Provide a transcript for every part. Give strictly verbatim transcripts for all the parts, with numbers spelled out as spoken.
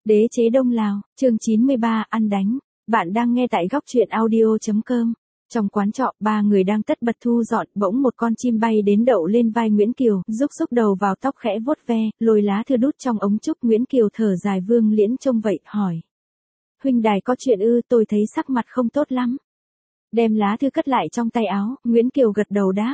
Đế chế Đông Lào, chương chín mươi ba, ăn đánh. Bạn đang nghe tại góc truyện audio chấm com. Trong quán trọ, ba người đang tất bật thu dọn, bỗng một con chim bay đến đậu lên vai Nguyễn Kiều, rúc rúc đầu vào tóc khẽ vuốt ve, lôi lá thư đút trong ống trúc. Nguyễn Kiều thở dài. Vương Liễn trông vậy, hỏi. Huynh đài có chuyện ư? Tôi thấy sắc mặt không tốt lắm. Đem lá thư cất lại trong tay áo, Nguyễn Kiều gật đầu đáp.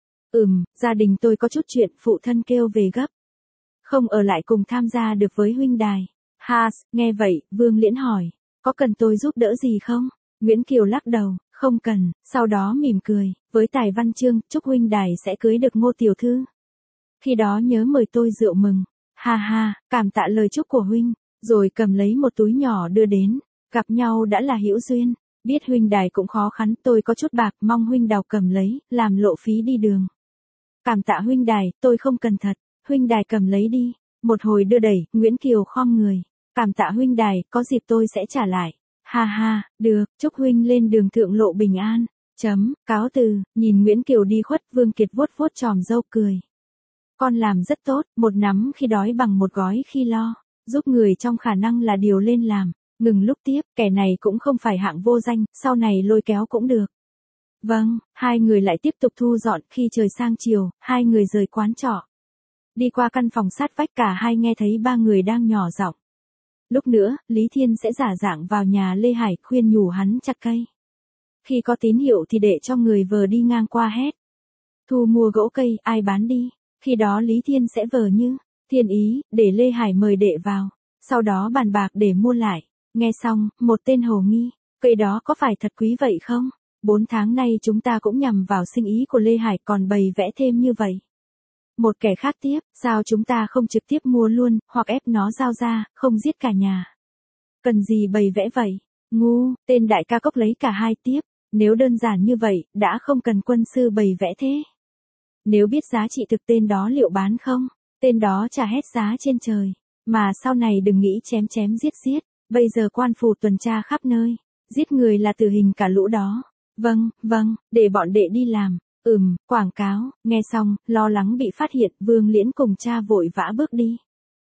Ừm, gia đình tôi có chút chuyện, phụ thân kêu về gấp. Không ở lại cùng tham gia được với huynh đài. Ha, nghe vậy, Vương Liễn hỏi, có cần tôi giúp đỡ gì không? Nguyễn Kiều lắc đầu, không cần, sau đó mỉm cười, với tài văn chương, chúc huynh đài sẽ cưới được Ngô tiểu thư. Khi đó nhớ mời tôi rượu mừng. Ha ha, cảm tạ lời chúc của huynh, rồi cầm lấy một túi nhỏ đưa đến, gặp nhau đã là hữu duyên, biết huynh đài cũng khó khăn, tôi có chút bạc, mong huynh đào cầm lấy, làm lộ phí đi đường. Cảm tạ huynh đài, tôi không cần thật, huynh đài cầm lấy đi. Một hồi đưa đẩy, Nguyễn Kiều khom người. Cảm tạ huynh đài, có dịp tôi sẽ trả lại. Ha ha, được, chúc huynh lên đường thượng lộ bình an. Chấm, cáo từ, nhìn Nguyễn Kiều đi khuất, Vương Kiệt vuốt vuốt tròm râu cười. Con làm rất tốt, một nắm khi đói bằng một gói khi lo. Giúp người trong khả năng là điều lên làm. Ngừng lúc tiếp, kẻ này cũng không phải hạng vô danh, sau này lôi kéo cũng được. Vâng, hai người lại tiếp tục thu dọn. Khi trời sang chiều, hai người rời quán trọ. Đi qua căn phòng sát vách, cả hai nghe thấy ba người đang nhỏ giọng. Lúc nữa, Lý Thiên sẽ giả dạng vào nhà Lê Hải, khuyên nhủ hắn chặt cây. Khi có tín hiệu thì để cho người vờ đi ngang qua hét. Thu mua gỗ cây, ai bán đi. Khi đó Lý Thiên sẽ vờ như, thiên ý, để Lê Hải mời đệ vào. Sau đó bàn bạc để mua lại. Nghe xong, một tên hồ nghi, cây đó có phải thật quý vậy không? Bốn tháng nay chúng ta cũng nhằm vào sinh ý của Lê Hải, còn bày vẽ thêm như vậy. Một kẻ khác tiếp, sao chúng ta không trực tiếp mua luôn, hoặc ép nó giao ra, không giết cả nhà. Cần gì bày vẽ vậy? Ngu, tên đại ca cốc lấy cả hai tiếp, nếu đơn giản như vậy, đã không cần quân sư bày vẽ thế. Nếu biết giá trị thực tên đó liệu bán không? Tên đó trả hết giá trên trời, mà sau này đừng nghĩ chém chém giết giết, bây giờ quan phủ tuần tra khắp nơi, giết người là tử hình cả lũ đó. Vâng, vâng, để bọn đệ đi làm. Ừm, quảng cáo, nghe xong, lo lắng bị phát hiện, Vương Liễn cùng cha vội vã bước đi.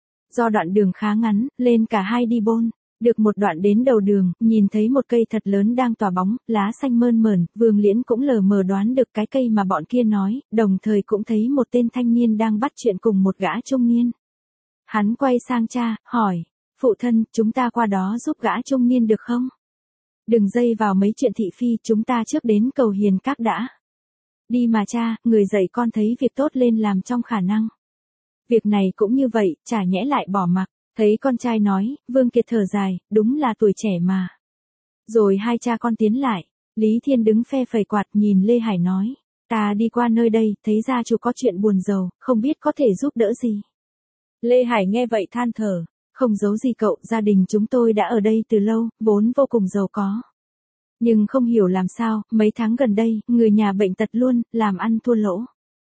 Do đoạn đường khá ngắn, lên cả hai đi bôn, được một đoạn đến đầu đường, nhìn thấy một cây thật lớn đang tỏa bóng, lá xanh mơn mởn, Vương Liễn cũng lờ mờ đoán được cái cây mà bọn kia nói, đồng thời cũng thấy một tên thanh niên đang bắt chuyện cùng một gã trung niên. Hắn quay sang cha, hỏi, phụ thân, chúng ta qua đó giúp gã trung niên được không? Đừng dây vào mấy chuyện thị phi, chúng ta trước đến cầu hiền các đã. Đi mà cha, người dạy con thấy việc tốt lên làm trong khả năng. Việc này cũng như vậy, chả nhẽ lại bỏ mặc. Thấy con trai nói, Vương Kiệt thở dài, đúng là tuổi trẻ mà. Rồi hai cha con tiến lại, Lý Thiên đứng phe phẩy quạt nhìn Lê Hải nói, ta đi qua nơi đây, thấy gia chủ có chuyện buồn rầu, không biết có thể giúp đỡ gì. Lê Hải nghe vậy than thở, không giấu gì cậu, gia đình chúng tôi đã ở đây từ lâu, vốn vô cùng giàu có. Nhưng không hiểu làm sao, mấy tháng gần đây, người nhà bệnh tật luôn, làm ăn thua lỗ.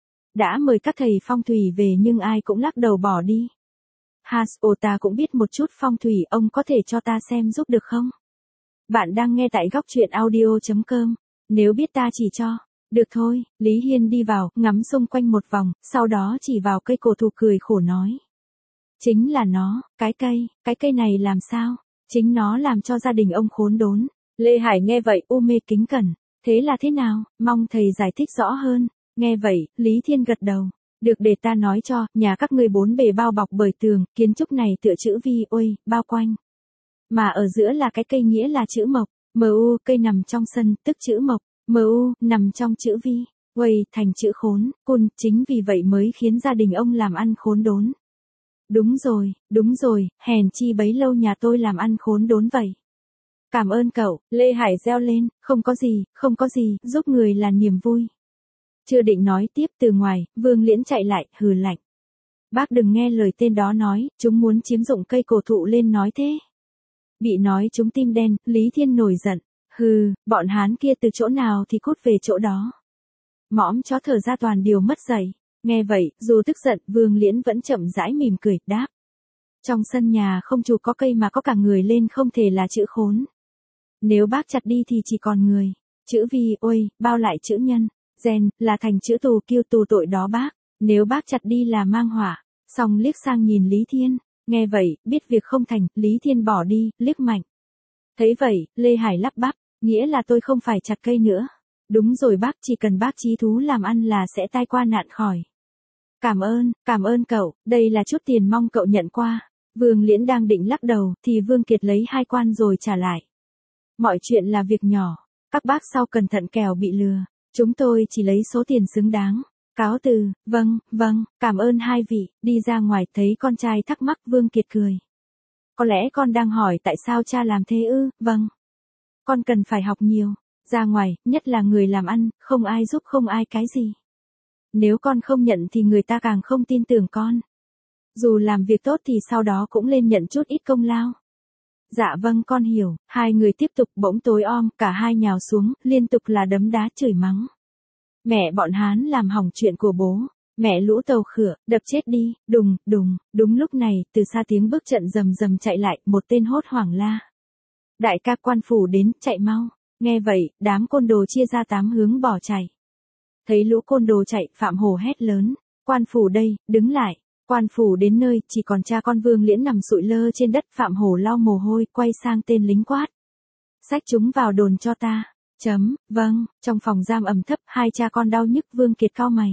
Đã mời các thầy phong thủy về nhưng ai cũng lắc đầu bỏ đi. Has, ồ ta cũng biết một chút phong thủy, ông có thể cho ta xem giúp được không? Bạn đang nghe tại góc truyện audio chấm com, nếu biết ta chỉ cho. Được thôi, Lý Hiên đi vào, ngắm xung quanh một vòng, sau đó chỉ vào cây cổ thụ cười khổ nói. Chính là nó, cái cây, cái cây này làm sao? Chính nó làm cho gia đình ông khốn đốn. Lê Hải nghe vậy u mê kính cẩn, thế là thế nào, mong thầy giải thích rõ hơn. Nghe vậy, Lý Thiên gật đầu, được để ta nói cho, nhà các ngươi bốn bề bao bọc bởi tường, kiến trúc này tựa chữ V, ôi, bao quanh. Mà ở giữa là cái cây nghĩa là chữ mộc, mu, cây nằm trong sân, tức chữ mộc, mu, nằm trong chữ V, quay, thành chữ khốn, cun, chính vì vậy mới khiến gia đình ông làm ăn khốn đốn. Đúng rồi, đúng rồi, hèn chi bấy lâu nhà tôi làm ăn khốn đốn vậy. Cảm ơn cậu, Lê Hải reo lên, không có gì, không có gì, giúp người là niềm vui. Chưa định nói tiếp từ ngoài, Vương Liễn chạy lại, hừ lạnh. Bác đừng nghe lời tên đó nói, chúng muốn chiếm dụng cây cổ thụ lên nói thế. Bị nói chúng tim đen, Lý Thiên nổi giận, hừ, bọn hán kia từ chỗ nào thì cút về chỗ đó. Mõm chó thở ra toàn điều mất dạy. Nghe vậy, dù tức giận, Vương Liễn vẫn chậm rãi mỉm cười, đáp. Trong sân nhà không chủ có cây mà có cả người lên không thể là chữ khốn. Nếu bác chặt đi thì chỉ còn người. Chữ Vi, ôi, bao lại chữ nhân. Gen, là thành chữ tù, kiêu tù tội đó bác. Nếu bác chặt đi là mang họa. Xong liếc sang nhìn Lý Thiên. Nghe vậy, biết việc không thành, Lý Thiên bỏ đi, liếc Mạnh. Thấy vậy, Lê Hải lắp bắp, nghĩa là tôi không phải chặt cây nữa. Đúng rồi bác, chỉ cần bác chí thú làm ăn là sẽ tai qua nạn khỏi. Cảm ơn, cảm ơn cậu, đây là chút tiền mong cậu nhận qua. Vương Liễn đang định lắc đầu, thì Vương Kiệt lấy hai quan rồi trả lại. Mọi chuyện là việc nhỏ, các bác sau cẩn thận kẻo bị lừa, chúng tôi chỉ lấy số tiền xứng đáng. Cáo từ, vâng, vâng, cảm ơn hai vị, đi ra ngoài thấy con trai thắc mắc Vương Kiệt cười. Có lẽ con đang hỏi tại sao cha làm thế ư, vâng. Con cần phải học nhiều, ra ngoài, nhất là người làm ăn, không ai giúp không ai cái gì. Nếu con không nhận thì người ta càng không tin tưởng con. Dù làm việc tốt thì sau đó cũng lên nhận chút ít công lao. Dạ vâng con hiểu, hai người tiếp tục bỗng tối om, cả hai nhào xuống, liên tục là đấm đá chửi mắng. Mẹ bọn Hán làm hỏng chuyện của bố, mẹ lũ tàu khửa, đập chết đi, đùng, đùng, đúng lúc này, từ xa tiếng bước trận rầm rầm chạy lại, một tên hốt hoảng la. Đại ca quan phủ đến, chạy mau, nghe vậy, đám côn đồ chia ra tám hướng bỏ chạy. Thấy lũ côn đồ chạy, Phạm Hổ hét lớn, quan phủ đây, đứng lại. Quan phủ đến nơi, chỉ còn cha con Vương Liễn nằm sụi lơ trên đất, Phạm Hổ lau mồ hôi, quay sang tên lính quát. Xách chúng vào đồn cho ta. Chấm, vâng, trong phòng giam ẩm thấp, hai cha con đau nhức. Vương Kiệt cau mày.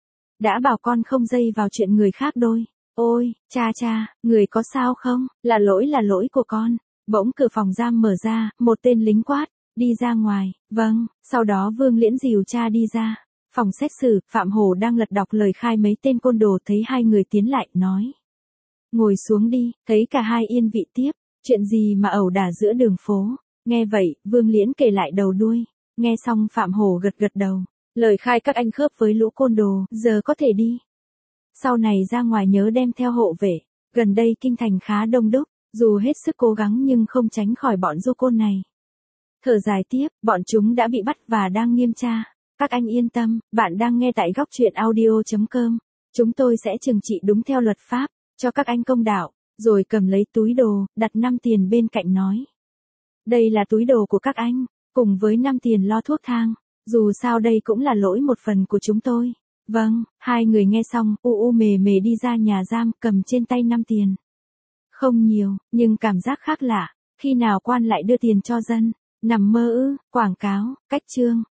Đã bảo con không dây vào chuyện người khác đôi. Ôi, cha cha, người có sao không? Là lỗi là lỗi của con. Bỗng cửa phòng giam mở ra, một tên lính quát, đi ra ngoài. Vâng, sau đó Vương Liễn dìu cha đi ra. Phòng xét xử, Phạm Hổ đang lật đọc lời khai mấy tên côn đồ, thấy hai người tiến lại, nói. Ngồi xuống đi, thấy cả hai yên vị tiếp, chuyện gì mà ẩu đả giữa đường phố. Nghe vậy, Vương Liễn kể lại đầu đuôi, nghe xong Phạm Hổ gật gật đầu, lời khai các anh khớp với lũ côn đồ, giờ có thể đi. Sau này ra ngoài nhớ đem theo hộ vệ, gần đây kinh thành khá đông đúc, dù hết sức cố gắng nhưng không tránh khỏi bọn du côn này. Thở dài tiếp, bọn chúng đã bị bắt và đang nghiêm tra. Các anh yên tâm, bạn đang nghe tại góc truyện audio chấm com. Chúng tôi sẽ trừng trị đúng theo luật pháp, cho các anh công đạo, rồi cầm lấy túi đồ, đặt năm tiền bên cạnh nói. Đây là túi đồ của các anh, cùng với năm tiền lo thuốc thang, dù sao đây cũng là lỗi một phần của chúng tôi. Vâng, hai người nghe xong, u u mề mề đi ra nhà giam, cầm trên tay năm tiền. Không nhiều, nhưng cảm giác khác lạ, khi nào quan lại đưa tiền cho dân, nằm mơ ư, quảng cáo, cách chương.